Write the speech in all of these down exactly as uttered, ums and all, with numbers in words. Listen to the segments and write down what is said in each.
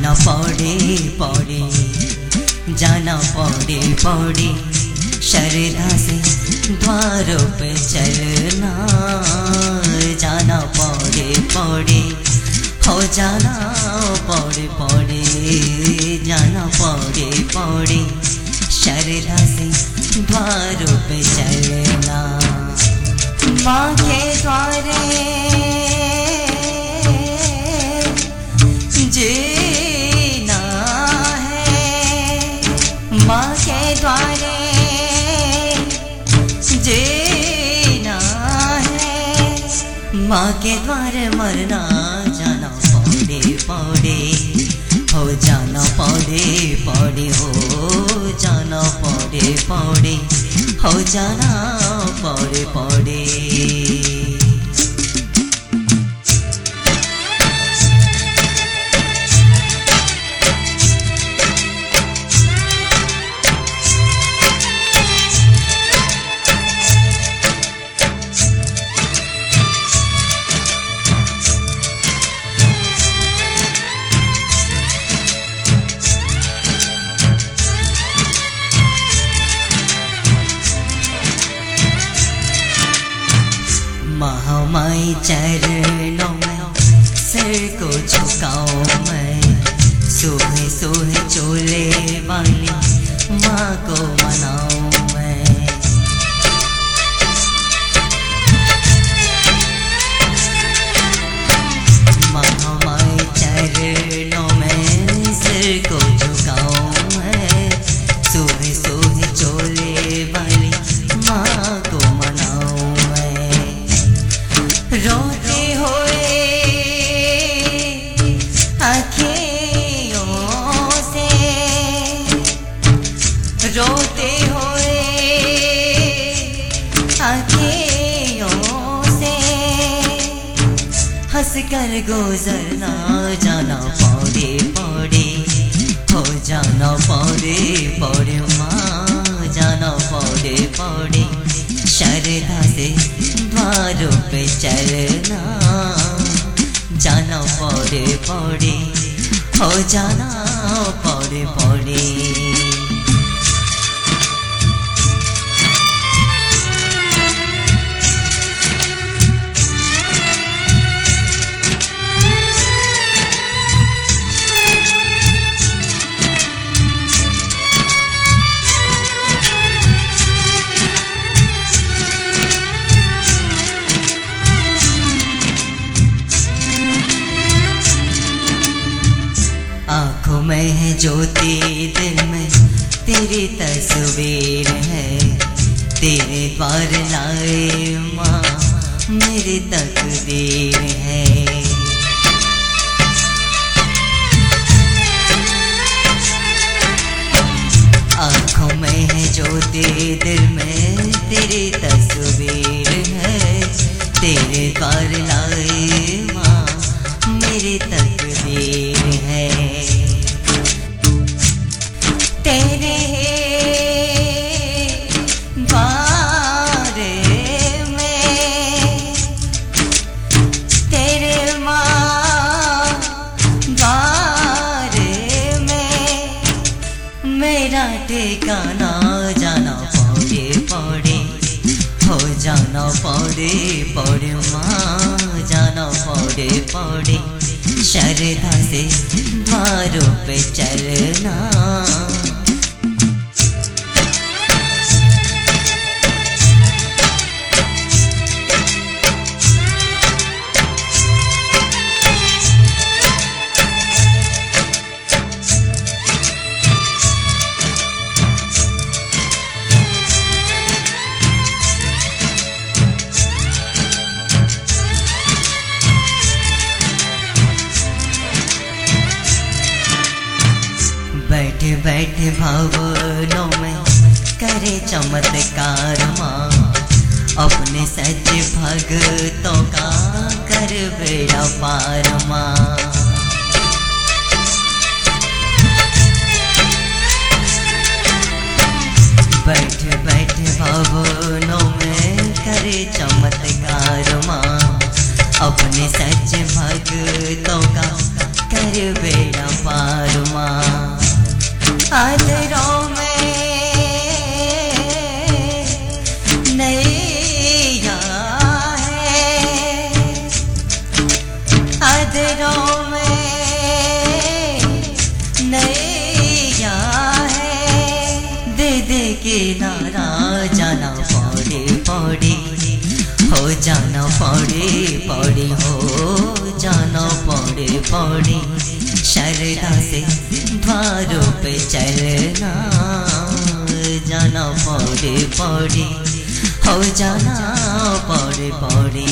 जाना पौड़े पौड़े, जाना पौड़े पौड़े, श्रद्धा से द्वारों पे चलना। जाना पौड़े पौड़े, हो जाना पौड़े पौड़े, जाना पौड़े पौड़े, श्रद्धा से द्वारों पे चलना। माँ के द्वारे जीना है, माँ के द्वारे जीना है, माँ के द्वारे मरना। जाना पौड़े पौड़े, हो जाना पौड़े पौड़े, हो जाना पौड़े पौड़े, हो जाना पौड़े पौड़े। महामाई चरणों में सिर को झुकाऊं मैं, सोहे सोहे चोले वाली माँ को मनाऊं मैं। महामाई चरणों में सिर को झुकाऊं मैं, सोहे सोहे चोले वाली माँ को मनाऊं मैं। रोते हुए अखियों से, रोते हुए अखियों से, हंस कर गुजरना। जाना पौड़े पौड़े, हो जाना पौड़े पौड़े, माँ जाना पौड़े पौड़े, श्रद्धा से द्वारों पे चलना। जाना पौड़े पौड़े, हो जाना पौड़े पौड़े। आँखों में है ज्योति, दिल में तेरी तस्वीर है, तेरे द्वार लाए माँ मेरी तकदीर है। आँखों में है ज्योति, दिल में तेरी तस्वीर है, तेरे द्वार लाए माँ मेरी तकदीर है। तेरे बारे में, तेरे माँ बारे में मेरा ठिकाना। जाना पौड़े पौड़े, हो जाना पौड़े पौड़े, माँ जाना पौड़े पौड़े, श्रद्धा से द्वारों पे चलना। बैठे बैठे भवनों में करे चमत्कार माँ, अपने सच्चे भक्तों का कर बेड़ा पार माँ। बैठे बैठे भवनों में करे चमत्कार माँ, अपने सच्चे भक्तों का कर बेड़ा पार माँ। अधरों में नैया है, अधरों में नैया है, दे दे के नारा जाना पौड़े पौड़े, हो जाना पौड़े पौड़े, हो जाना पौड़े पौड़े। शरधा से द्वारों पे चलना, जाना पौड़े पौड़े, हो जाना पौड़े पौड़े।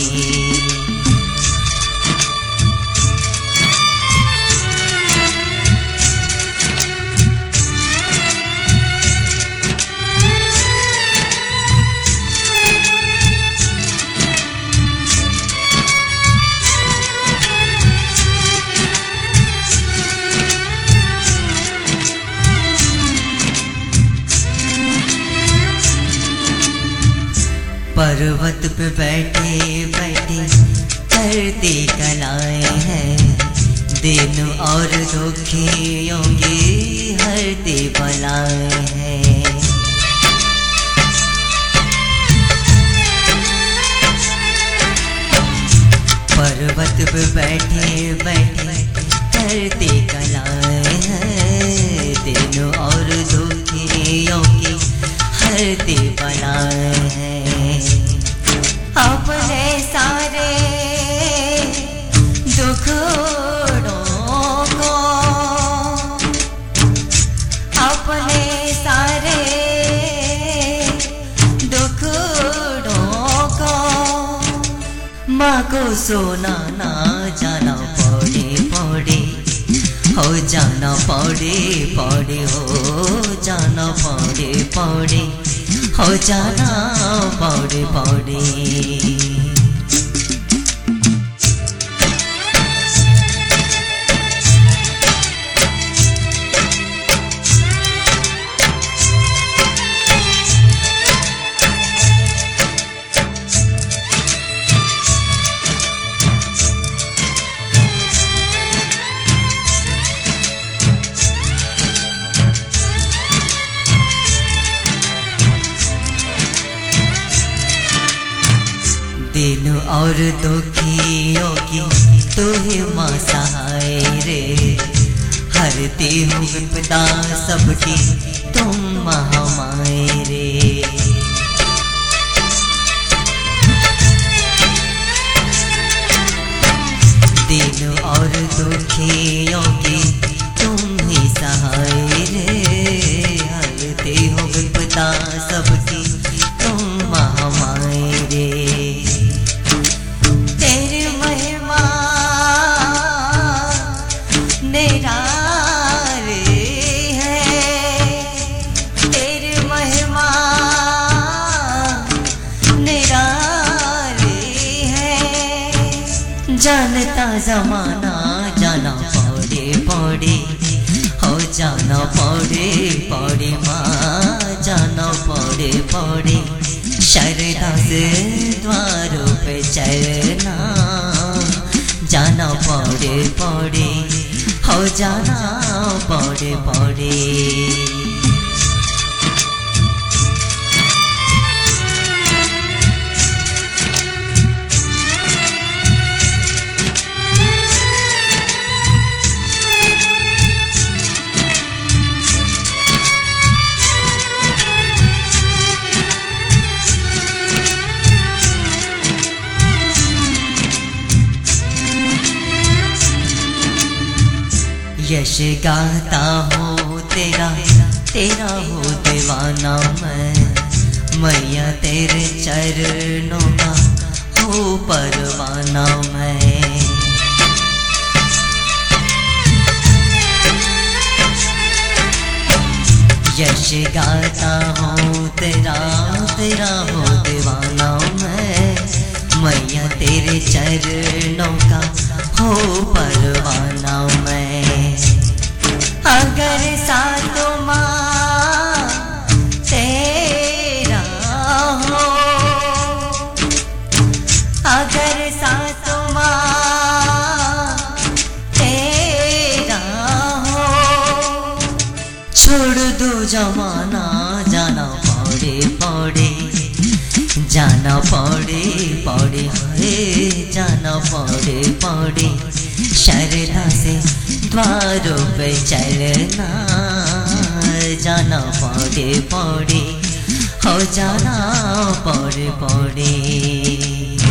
पर्वत पे बैठे बैठे करते कलाएं हैं, दिन और दुखियों की हरते बलाएं हैं। पर्वत पे बैठे बैठे करते कलाएं हैं, दिन और दुखियों की हरते बलाएं हैं। अपने सारे दुखड़ों को, अपने सारे दुखड़ों को माँ को सुनाना, जाना पौड़े पौड़े, हो जाना पौड़े पौड़े, हो जाना पौड़े पौड़े, हो जाना पौड़े पौड़े। दिन और दुखियों की तू ही माँ सहाय रे, हरती हूँ विपदा सबकी तुम महामाए रे। दिन और दुखियों की तुम ही सहाय रे, हरती हूँ विपदा सबकी तुम महामाए रे। जानता जमाना, जाना पौड़े पौड़े, हो जाना पौड़े पौड़े माँ, जाना पौड़े पौड़े। शरधा से द्वारों पे चलना, जाना पौड़े पौड़े, हो जाना पौड़े पौड़े। यश गाता हूँ तेरा, तेरा हो दीवाना मैं, मैया तेरे चरणों का हो परवाना मैं। यश गाता हूँ तेरा, तेरा हो दीवाना मैं, मैया तेरे चरणों का हो परवाना मैं। अगर सातों माँ तेरा हो, अगर सातों माँ तेरा छोड़ दो जमाना, जाना पड़े पड़े, जाना पड़े पड़े, है जाना पड़े पड़े, शरधा से द्वारों पे चलना, जाना पड़े पड़े, हो जाना पड़े पड़े।